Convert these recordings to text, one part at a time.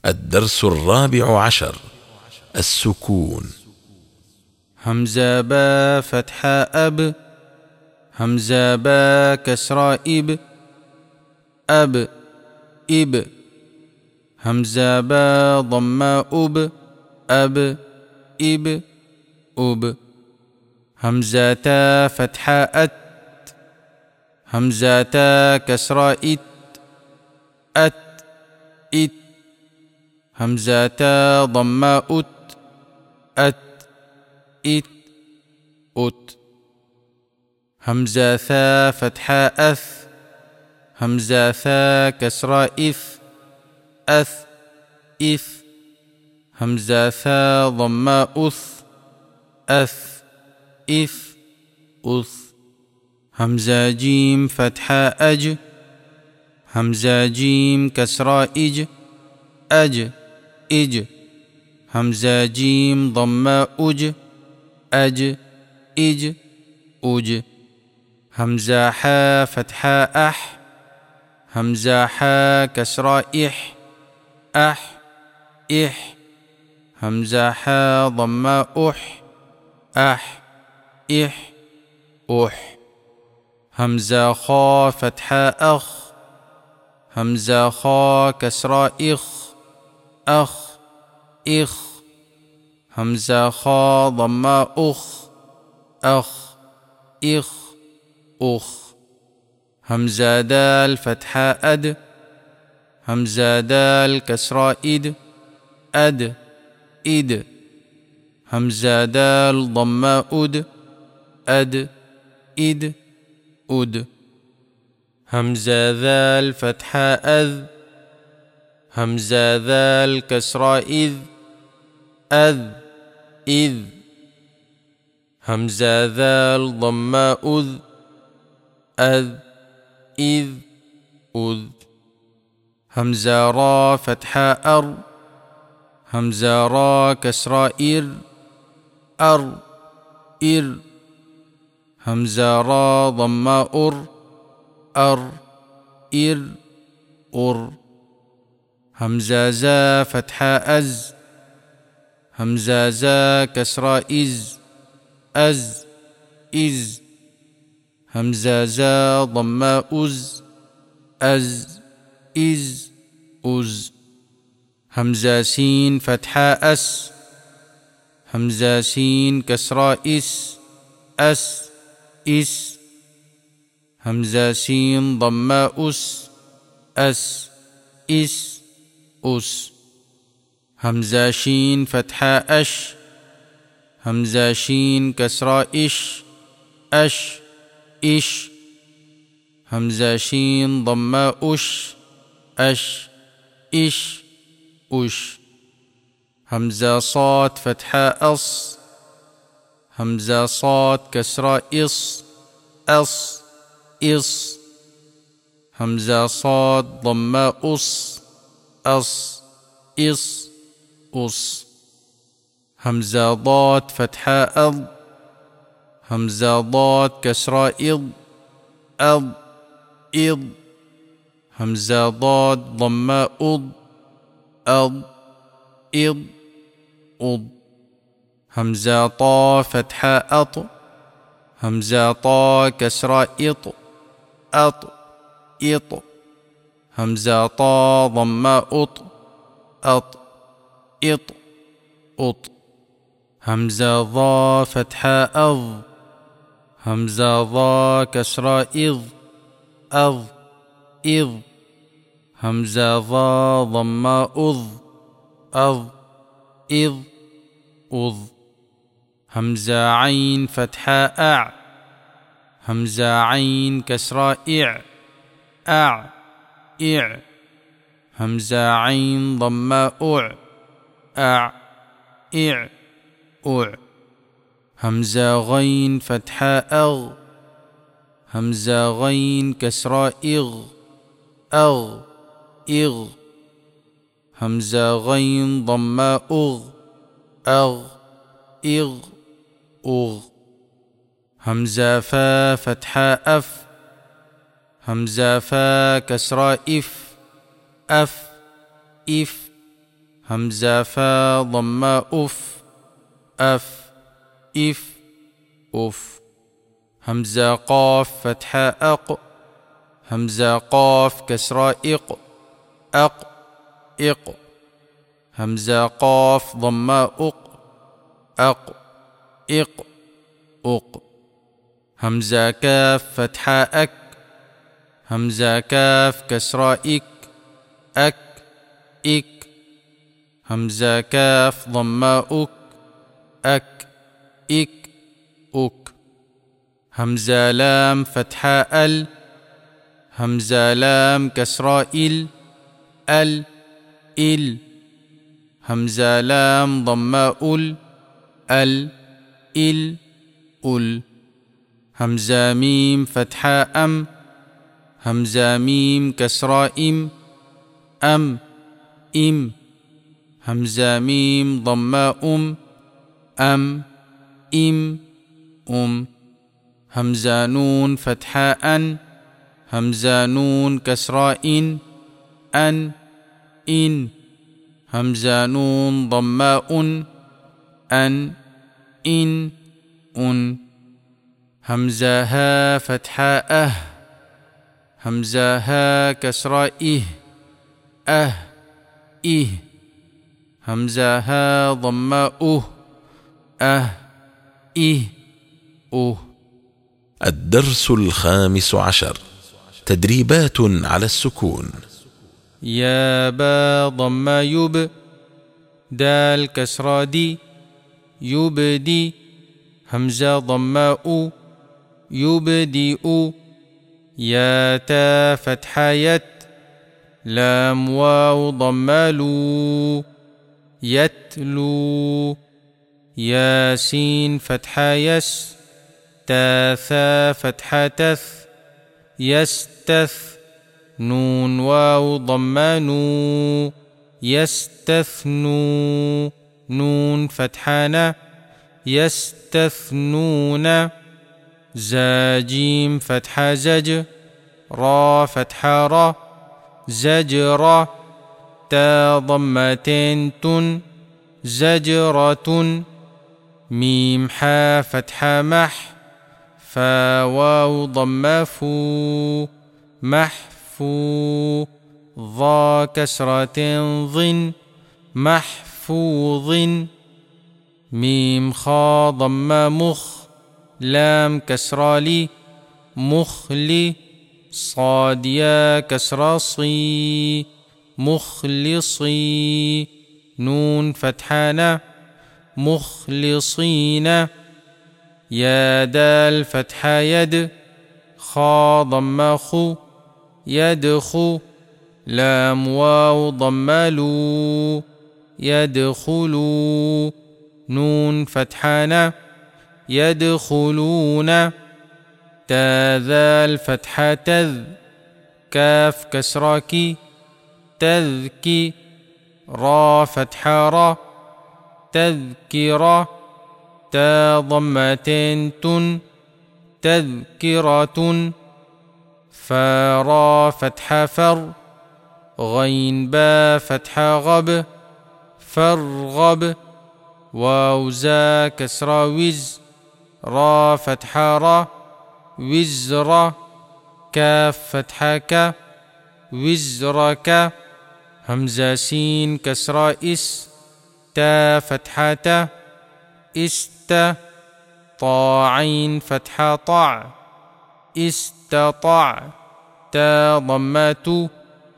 الدرس 14. السكون. همزة با فتحة أب، همزة با كسرة إب، أب إب، همزة با ضمة أب، أب إب أب، همزة تا فتحة أت، همزة تا كسرة إت، أت إت، همزة تا ضمة أت، أت إت أت، همزة ثا فتحة أث، همزة ثا كسرة إث، أث إث، همزة ثا ضمة أث، أث إث أث، همزة جيم فتحة أج، همزة جيم كسرة إج، أج إج، همزة جيم ضمة أج، أج إج أج، همزة حا فتحة أح، همزة حا كسرة إح، أح إح، همزة حا ضمة أح، أح إح أح، همزة خا فتحة أخ، همزة خا كسرة إخ، أخ إخ، همزة خا ضمة أخ، أخ إخ أخ، همزة دال فتحة أد، همزة دال كسرة إد، أد إد، همزة دال ضمة أد، أد إد أد، همزة ذال فتحة أذ، همزة ذال كسرة إذ، أذ إذ، همزة ذال ضمة أذ، أذ إذ أذ، همزة را فتحة أر، همزة را كسرة إر، أر إر، همزة را ضمة أر، أر إر أر، همزة زا فتحة أز، همزة زا كسرة إز، أز إز، همزة زا ضمة أز، أز إز أز، همزة سين فتحة أس، همزة سين كسرة إس، أس إس، همزة سين ضمة أس، أس إس أس، همزة شين فتحة أش، همزة شين كسرة إش، أش إش، همزة شين ضمة أش، أش إش أش، همزة صاد فتحة أص، همزة صاد كسرة إص، أص إص، همزة صاد ضمة أص، أص إص أص، همزة ضاد فتحة أض، همزة ضاد كسرة إض، أض إض، همزة ضاد ضمة أض، أض إض أض، همزة طا فتحة أط، همزة طا كسرة إط، أط إط، همزة طا ضمة أط، أط إط أط، همزة ضا فتحة أض، همزة ضا كسرة إض، أض إض، همزة ضا ضمة أض، أض إض أض، همزة عين فتحة أع، همزة عين كسرة إع، أع إع، همزة عين ضمة أع، أع إع أع، همزة غين فتحة أغ، همزة غين كسرة إغ، أغ إغ، همزة غين ضمة أغ، أغ إغ أغ، همزة فا فتحة أف، همزة فا كسرة إف، أف إف، همزة فا ضم أف أف إف أف همزة قاف فتحة أق همزة قاف كسرة إق أق إق همزة قاف ضم أق أق إق أق همزة كاف فتحة أك همزة كاف كسرة إك أك إك همزة كاف ضم أك أك إك أك همزة لام فتحة ال همزة لام كسرة ال إل همزة لام ضم أل إل أل همزة ميم فتحة أم همزة ميم كسرة أم إم همزة ميم ضم أم إم همزة نون فتحة أن همزة نون كسرة أن إن همزة نون ضم أن أن همزة ها فتحة همزة ها كسرة إه همزة ها ضم إه الدرس 15 تدريبات على السكون. يا با ضم يب دال كسرة دي يبدي همزة ضم أو يبدئ يا تا فتحة يت لام واو ضم لو يتلو يا سين فتحة يس تا ثا فتحة تث يستث نون واو ضم نو يستثنو نون فتحة ن يستثنون زا جيم فتحة زج را فتحة را زجرة تا ضمتين تن زجرة ميم حا فتحة مح فا واو ضم فو محفو ضا كسرة ضن محفوظ ميم خا ضم مخ لام كسرة لي مخلي صاد يا كسرة صي مخلصي نون فتحة مخلصين يا دال فتحة يد خا ضم خو يدخو لام واو ضم لو يدخلوا نون فتحة يدخلون تا ذال فتحة تذ كاف كسرة كي تذكي را فتحة را تذكرة تا ضمتين تن تذكرة فارا فتحة فر غين با فتحة غب فرغب واو زا كسرة وز را فتحة را وزرة كاف فتحة ك وزرك همزة سين كسرة إس تا فتحة ت است طا عين فتحة طع استطع تا ضمة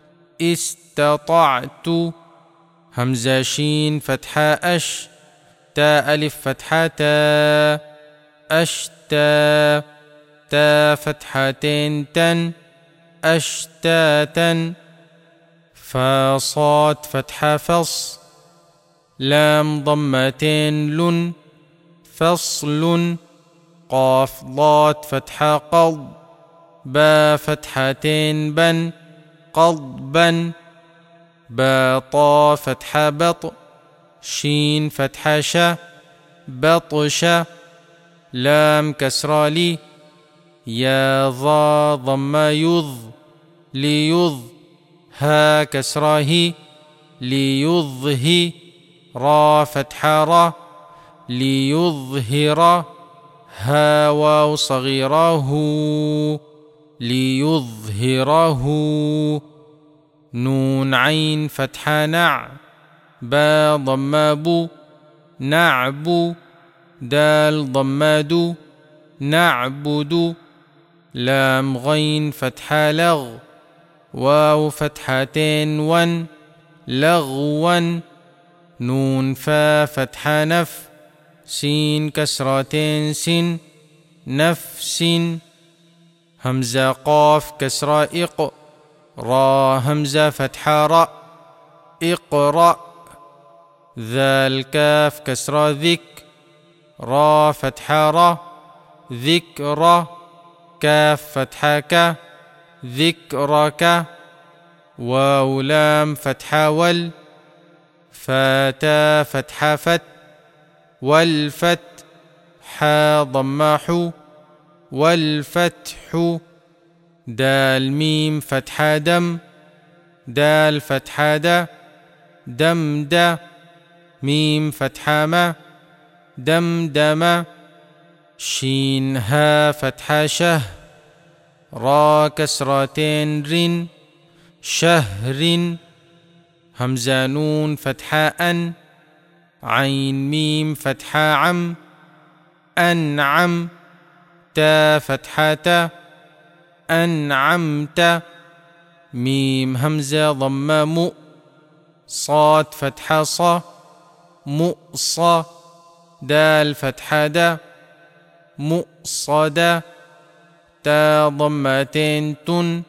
استطعت همزة شين فتحة أش تا ألف فتحة تا أشتا تا فتحتين تن أشتاتا فا صاد فتحة فص لام ضمتين لن فصل قاف ضاد فتحة قض با فتحتين بن قضبا با طا فتحة بط شين فتحة ش بطش لام كسرة لي يا ضا ضم يض ليض ها كسرة هي ليظهر را فتحة را ليظهر ها واو صغيرة هو ليظهره نون عين فتحة نع با ضمة بو نعبو دال ضمة دو نعبد لام غين فتحة لغ واو فتحتين ون لغوا نون فا فتحة نف سين كسرتين سن نفس همزة قاف كسرة إق را همزة فتحة راء اقرأ ذال كاف كسرة ذك را فتحة را ذكرى كاف فتحة ك ذكرك واو لام فتحة وال فاتا فتحة فت والفت حا ضماح والفتح دال ميم فتحة دم دال فتحة دا دم دا ميم فتحة ما دم دم شين ها فتحة شه را كسرتين رن شهر همزة نون فتحة أن عين ميم فتحة عم أنعم تا فتحة تا أنعمت ميم همزة ضمة مؤ صاد فتحة صا مؤصى دال فتحة دا مؤصدة تا ضمتين تن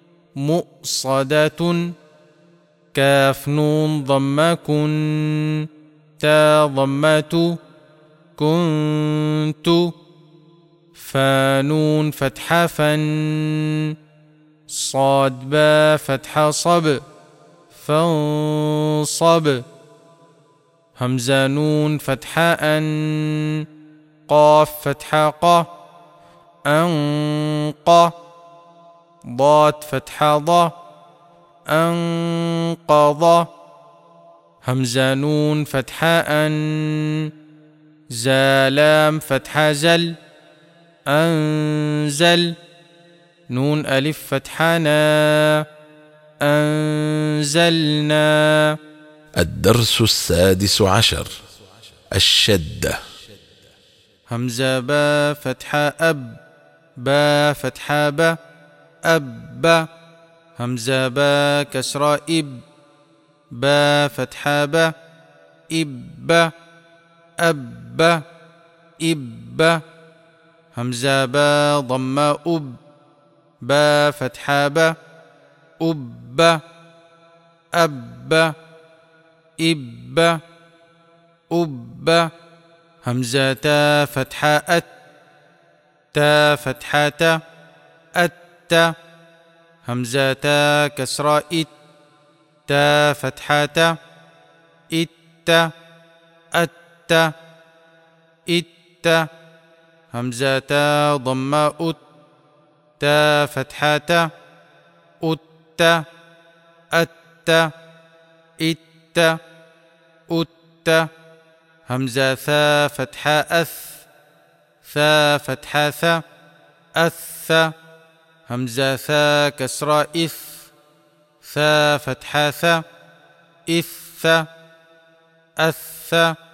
مؤصدة كاف نون ضمة كن تا ضمة كنت فانون فتحة فن صاد با فتحة صب فانصب همزة نون فتحة أن قاف فتحة قا أنقى ضاد فتحة ضا أنقض همزة نون فتحة أن زالام فتحة زل أنزل نون ألف فتحة نا أنزلنا. الدرس السادس عشر: الشدة. همزة با فتحة أب با فتحة با أب همزة با كسرة إب با فتحة با إب أب إب همزة با ضمة أب با فتحة با أب أب إب أب همزة تا فتحة أت تا فتحة تا أت همزة تا كسرة إت تا فتحة تا إت أت إت همزة تا ضمة أت تا فتحة تا أت أت إت أت همزة ثا فتحة أث ثا فتحة ثا أث همزة ثا كسرة إث ثا فتحة ثا إث أث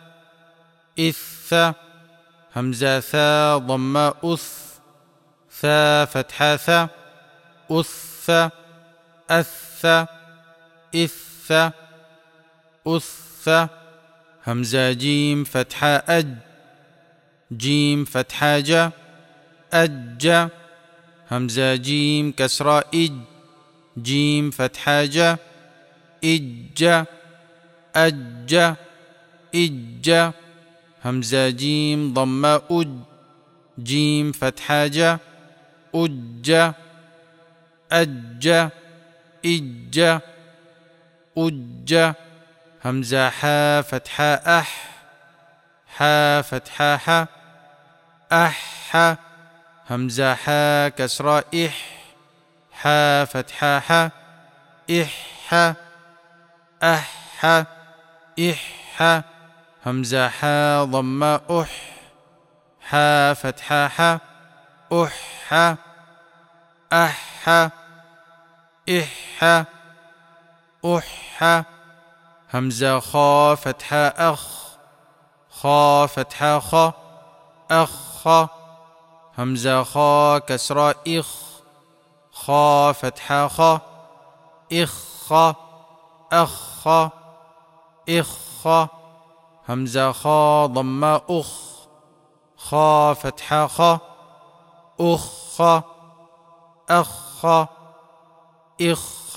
إث همزة ثا ضمة أث ثا فتحة ثا أث أث إث أث همزة جيم فتحة أج جيم فتحة جا أج همزة جيم كسرة إج جيم فتحة جا إج أج إج همزة جيم ضمة أج جيم فتحة جا أج أج إج أج همزة حا فتحة أح حا فتحة ح أح همزة حا كسرة إح حا فتحة ح إح أح ح إح همزة حا ضمة أح حا فتحة ح أح أح إح أح همزة خا فتحة أخ خا فتحة خ أخ همزة خا كسرة إخ خا فتحة خ إخ أخ إخ همزة خا ضمة أخ خا فتحة خ أخ أخ إخ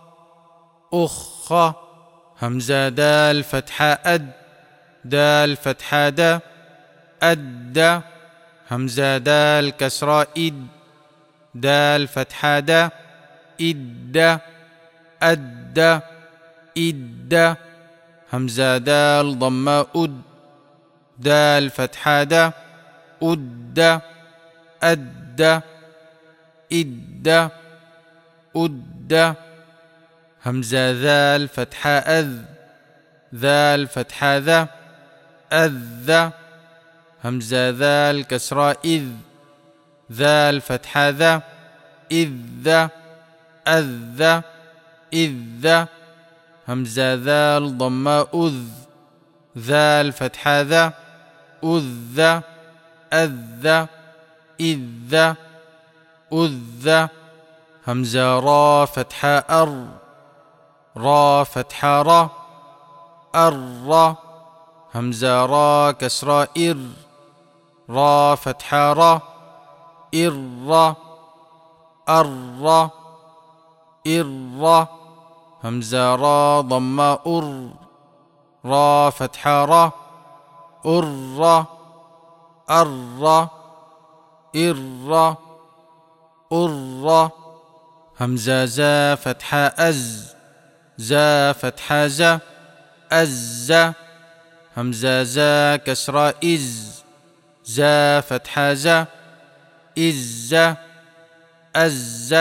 أخ همزة دال فتحة أد دال فتحة د أد همزة دال كسرة إد دال فتحة د إد أد إد همزة دال ضمة أد دال فتحة د أد أد إد أد همزة ذال فتحة أذ ذال فتحة ذا أذ همزة ذال كسرة إذ ذال فتحة ذا إذ أذ إذ همزة ذال ضمة أذ ذال فتحة ذا أذ أذ إذ أذ همزة را فتحة أر را فتحة را أر همزة را كسرة إر را فتحة را إر أر إر همزة را ضمة أر را فتحة را أر أر إر أر همزة زا فتحة أز زا فتحة زا أز همزة زا كسرة إز زا فتحة زا إز أز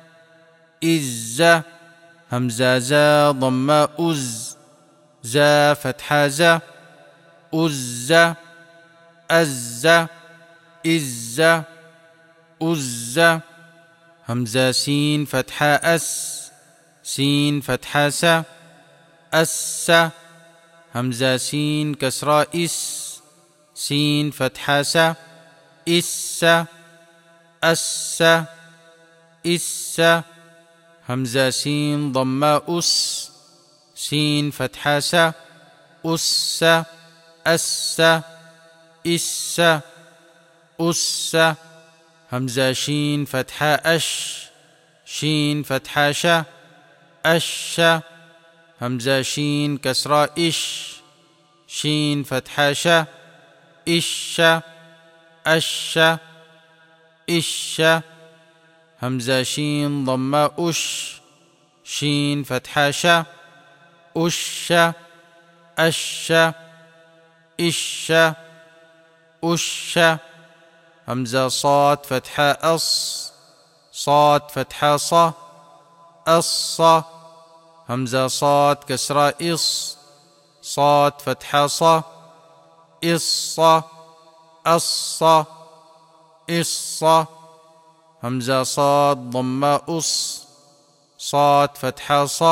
إز همزة زا ضمة أز زا فتحة زا أز أز إز أز همزة سين فتحة أس سين فتحة س أس همزة سين كسرة إس سين فتحة س إس أس إس همزة سين ضمة أس سين فتحة س أس أس إس أس همزة شين فتحة أش شين فتحة ش أش همزة شين كسرة إش شين فتحة ش إش أش إش همزة شين ضمة أش شين فتحة ش أش أش إش أش همزة صاد فتحة أص صاد فتحة ص أص همزة صاد كسرة إص صاد فتحة ص إص أص إص همزة صاد ضمة أص صاد فتحة ص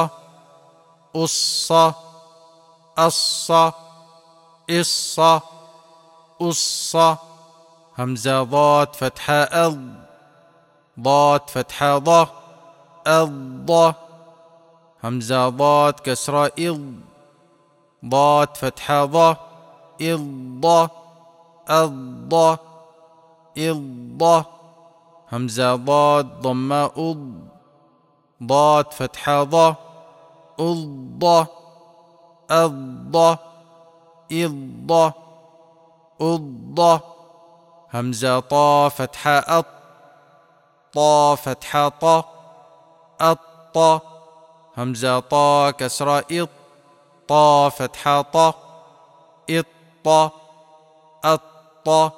أص أص إص أص همزة ضاد فتحة أض ضاد فتحة ض أض همزة ضاد كسرة إض ضاد فتحة ض إض أض إض همزة ضاد ضمة أض ضاد فتحة ض أض أض إض أض همزة طا فتحة أط طا فتحة ط أط همزة طا كسرة إط طا فتحة ط إط أط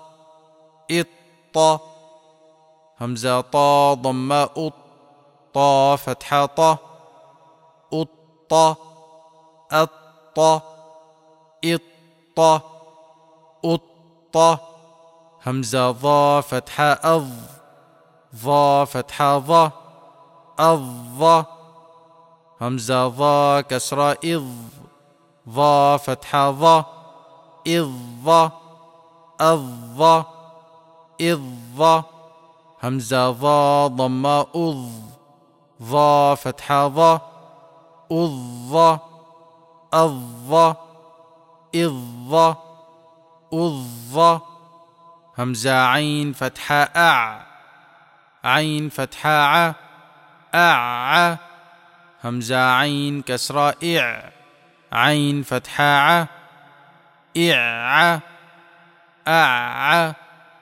إط همزة طا ضمة أط طا فتحة ط أط أط إط أط. همزة ضا فتحة أض ضا فتحة ض أض. همزة ضا كسرة إض ضا فتحة ض إض أض إض. همزة ضا ضمة أض ضا فتحة ض أض أض إض أض. همزة عين فتحة أع عين فتحة ع أع. همزة عين كسرة إع عين فتحة ع إع أع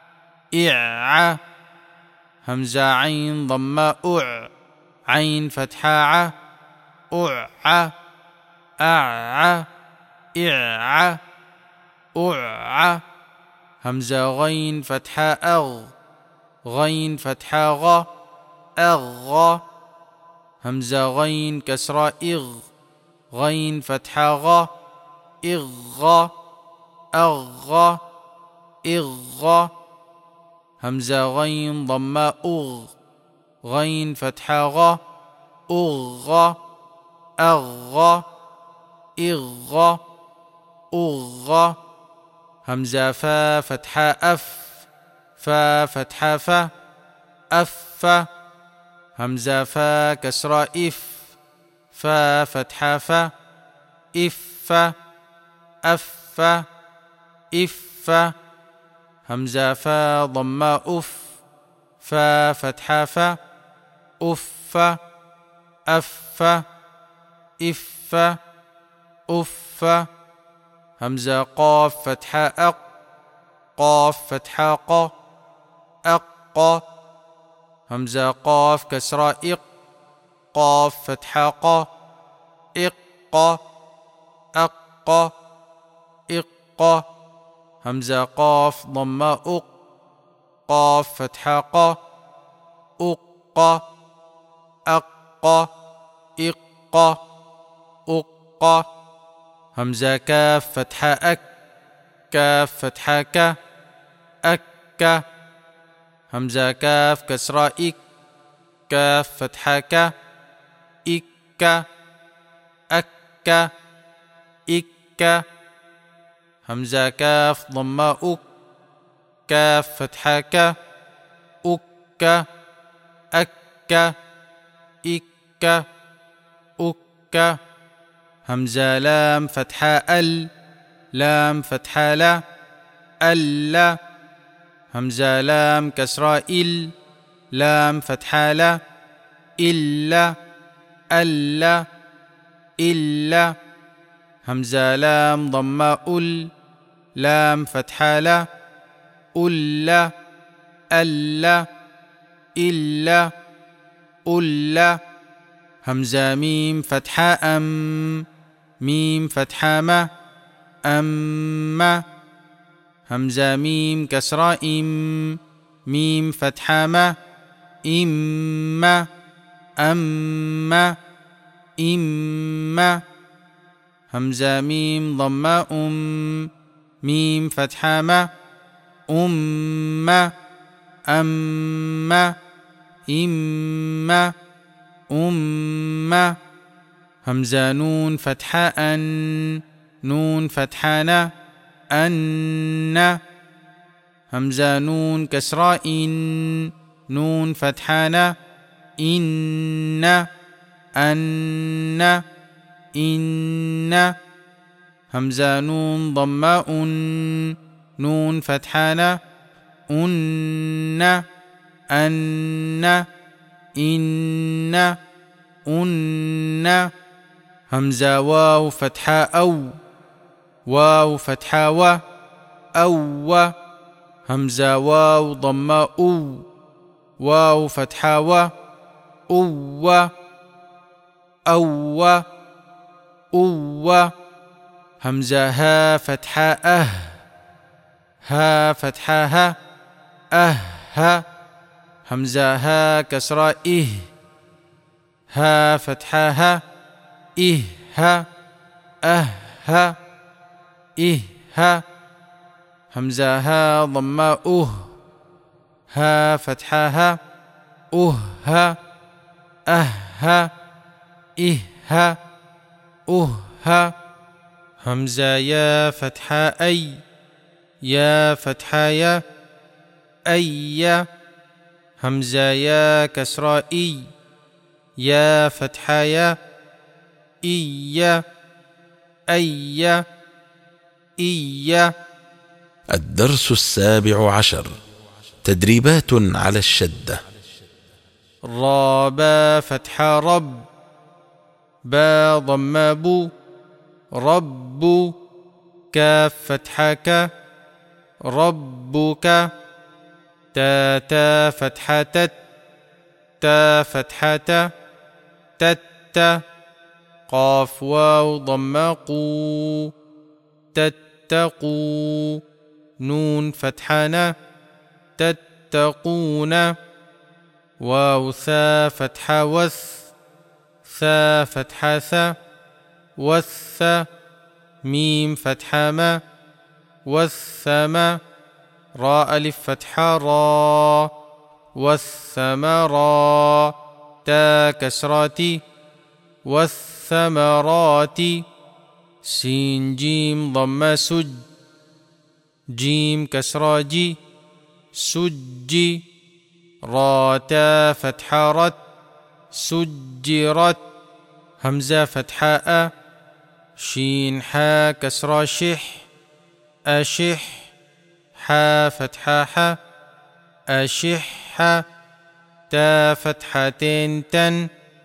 إع. همزة عين ضمة أع عين فتحة ع أع أع إع أع. همزة غين فتحة أغ غين فتحة غ أغ. همزة غين كسرة إغ غين فتحة غ إغ أغ إغ. همزة غين ضمة أغ غين فتحة غ أغ أغ إغ أغ. همزة فا فتحة أف فا فتحة فا أف. همزة فا كسرة إف فا فتحة فا إف أف إف. همزة فا ضمة أف فا فتحة فا أف أف إف أف. همزة قاف فتحة أق قاف فتحة ق أق. همزة قاف كسرة إق قاف فتحة ق إق أق إق. همزة قاف ضمة أق قاف فتحة ق أق أق إق أق. همزة كاف فتحة أك كاف فتحة ك أك. همزة كاف كسرة إك كاف فتحة ك إك أك إك. همزة كاف ضمة أك كاف فتحة ك أك أك إك أك. همزة لام فتحة ال لام فتحة لا ألا. همزة لام كسرة إل لام فتحة لا إلا ألا إلا. همزة لام ضمة أل لام فتحة لا ألا ألا إلا ألا. همزة ميم فتحة أم ميم فتحة ما أم. همزة ميم كسرة إم ميم فتحة ما إم أم إم. همزة ميم ضمة ميم فتحة ما أم أم إم أم. همزة نون فتحة أن نون فتحة نا أن. همزة نون كسرة إن نون فتحة نا إن أن إن. همزة نون ضمة نون فتحة نا أن أن إن أن. همزة واو فتحة أو واو فتحة و أو. همزة واو ضمة أو واو فتحة و أو أو أو. همزة ها فتحة ها فتحة ها. همزة ها كسرة ها فتحة ها ها إه ها همزة ها ضمة ها فتحة ها ها ها إه ها ها همزة يا فتحة يا فتحة يا أي همزة يا كسرة يا فتحة يا إي إي. الدرس 17. تدريبات على الشدة. را با فتحة رب با ضم بو رب كاف فتحة ك ربك تا تا فتحة تت تا فتحة تت قاف واو ضم قو تتقوا نون فتحة تتقون واو ثا فتحة ثا فتحة ثا وث ميم فتحة ما والثما راء ألف فتحة را والثمرا تا كسراتي والثمرات سين جيم ضم جيم كسرة جي سجي را تا فتحة سجرت همزة فتحة شين حا كسرة أشح حا فتحة أشح تا فتحتين تن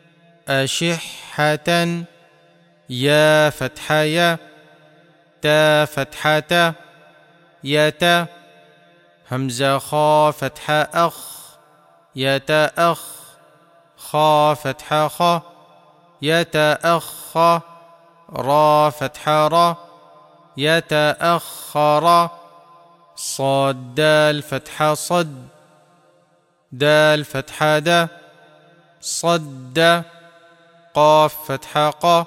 أشحة يا فتحة يا تا فتحة يتا همزة خا فتحة يتا خا فتحة خا يتا را فتحة را يتأخر صاد دال فتحة دال فتحة دا صد قاف فتحة قا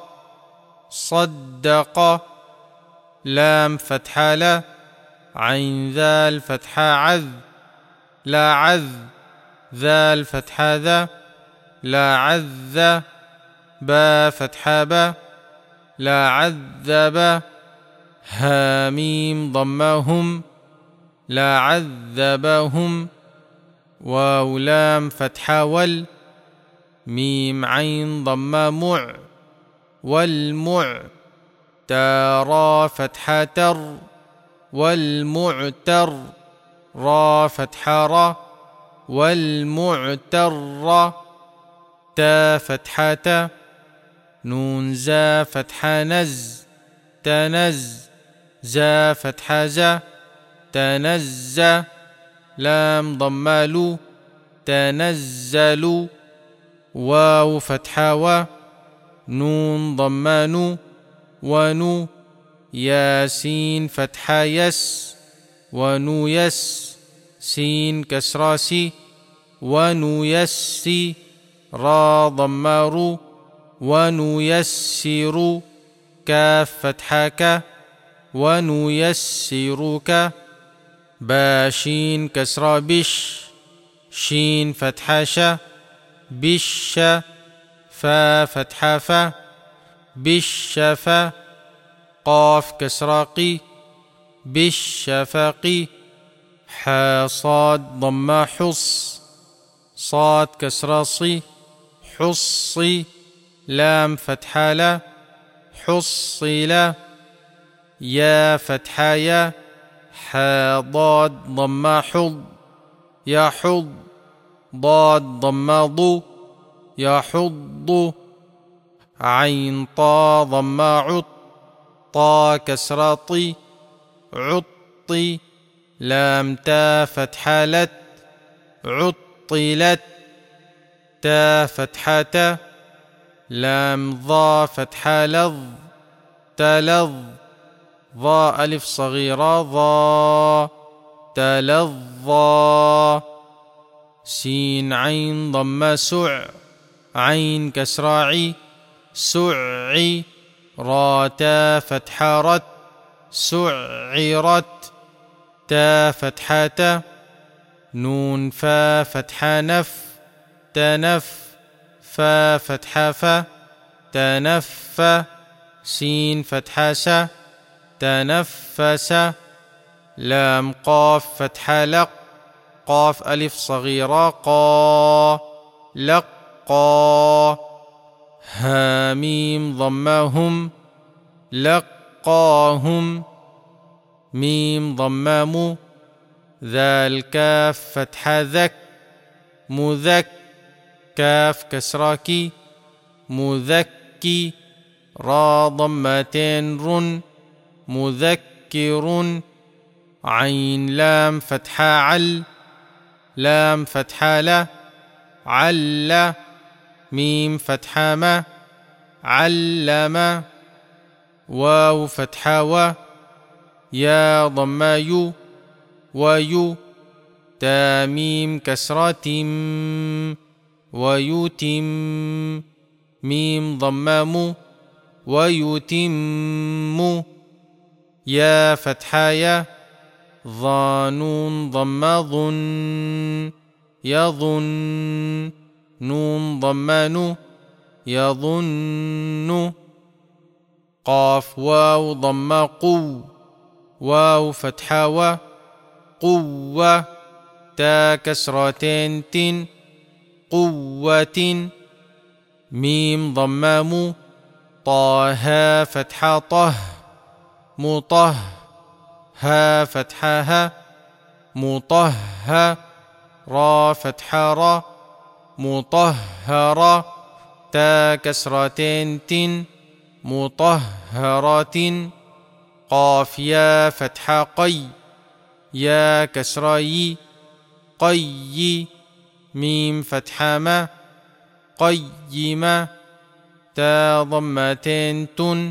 صدق لام فتحة لا عين ذال فتحة لا ذال فتحة ذا لا عذ با فتحة با لا عذب هاميم ضمهم لا عذبهم واو لام فتحة ميم عين ضم والمع تارا فتحة تر والمعتر را فتحة را والمعتر تا فتحة نون زا فتحة تنز زا فتحة زا تنزى لام ضمالو تنزلوا واو فتحة و نون ضمانو ونو ياسين فتحة ونو سين كسراسي ونو يسي را ضمارو ونيسر كاف فتحة ونيسرك باشين كسرى شين فتحة بش فا فتحة بالشفا قاف كسرى بالشفق حصاد ضم صاد كسرى حصي لام فتحة لا حصل يا فتحة يا حاضاد ضم يحض ضاد ضم ضو يحض عين طا ضم طا كسرة عطي لام تا فتحة لت عطلت تا فتحة لام ضا فتحة تلظ ضاء ألف صغيرة ضا تلظى سين عين ضم عين كسراعي سعي را تا فتحة رت سعرت تا فتحة نون فا فتحة نف تنف فا فتحة ف تنف سين فتحة س تنفس لام قاف فتحة لق قاف ألف صغيرة قا لقا ها ميم ضمهم لقاهم ميم ضمام ذال كاف فتحة ذك مذك كاف كسراكي مذكي را ضمتين رن مذكر عين لام فتحة عل لام فتحة لا عل ميم فتحة ما علم واو فتحة و يا ضمة يو ويو تا ميم كسرة ويتم ميم ضمام ويتم يا فتحة يا ظانون ضم ظن يظن نون ضمان يظن قاف واو ضم قو واو فتحة و قوة تا كسرتين تن قوة ميم ضمام طه فتحة طه مطه ها فتحة ها مطه را فتحة را مطهرة تا كسرتين تن مطهرة قاف يا فتحة قي يا كسري قي ميم فتحة ما قيمة تا ضمتين تن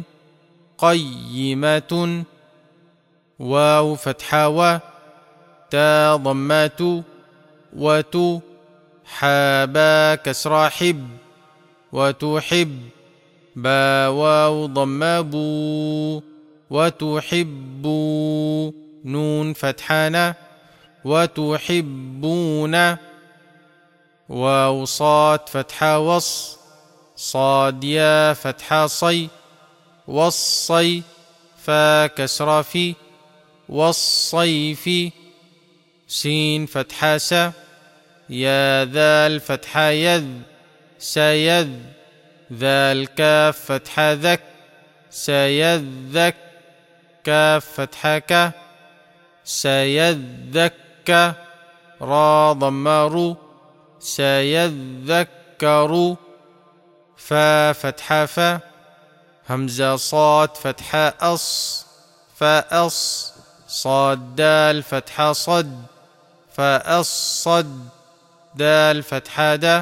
قيمة واو فتحة و تا ضمات وتو حابا كسر حب وتحب با واو ضم بو وتحب نون فتحانا وتحبون واو صاد فتحة وص صاد يا فتحة صي والصي فا كسر في والصيف سين فتحة س يا ذال فتحة يذ سيذ ذال كاف فتحة ذك سيذك كاف فتحة ك سيذك را ضمار سيذكر فا فتحة ف همزة صاد فتحة أص فأص صاد دال فتحة صد فأصد دال فتحة د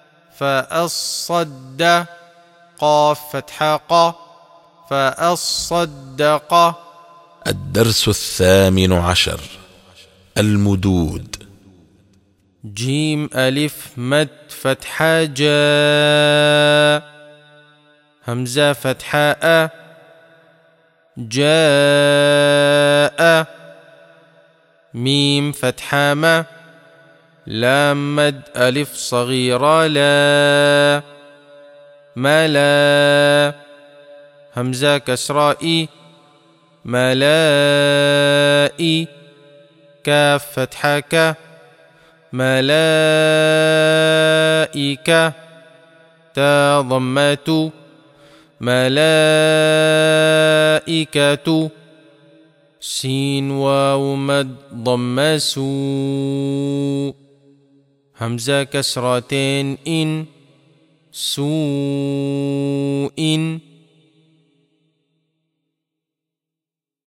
فأصد قاف فتحة ق فأصدق. الدرس 18 المدود. جيم ألف مد فتحة جاء همزة فتحة أ جاء ميم فتحة ما لام مد ألف صغيرة لا ملا همزة كسرائي ملائي كاف فتحة ك ملائكة تا ضمات ملائكة سين واو مد ضم سو همزة كسرتين إن سوء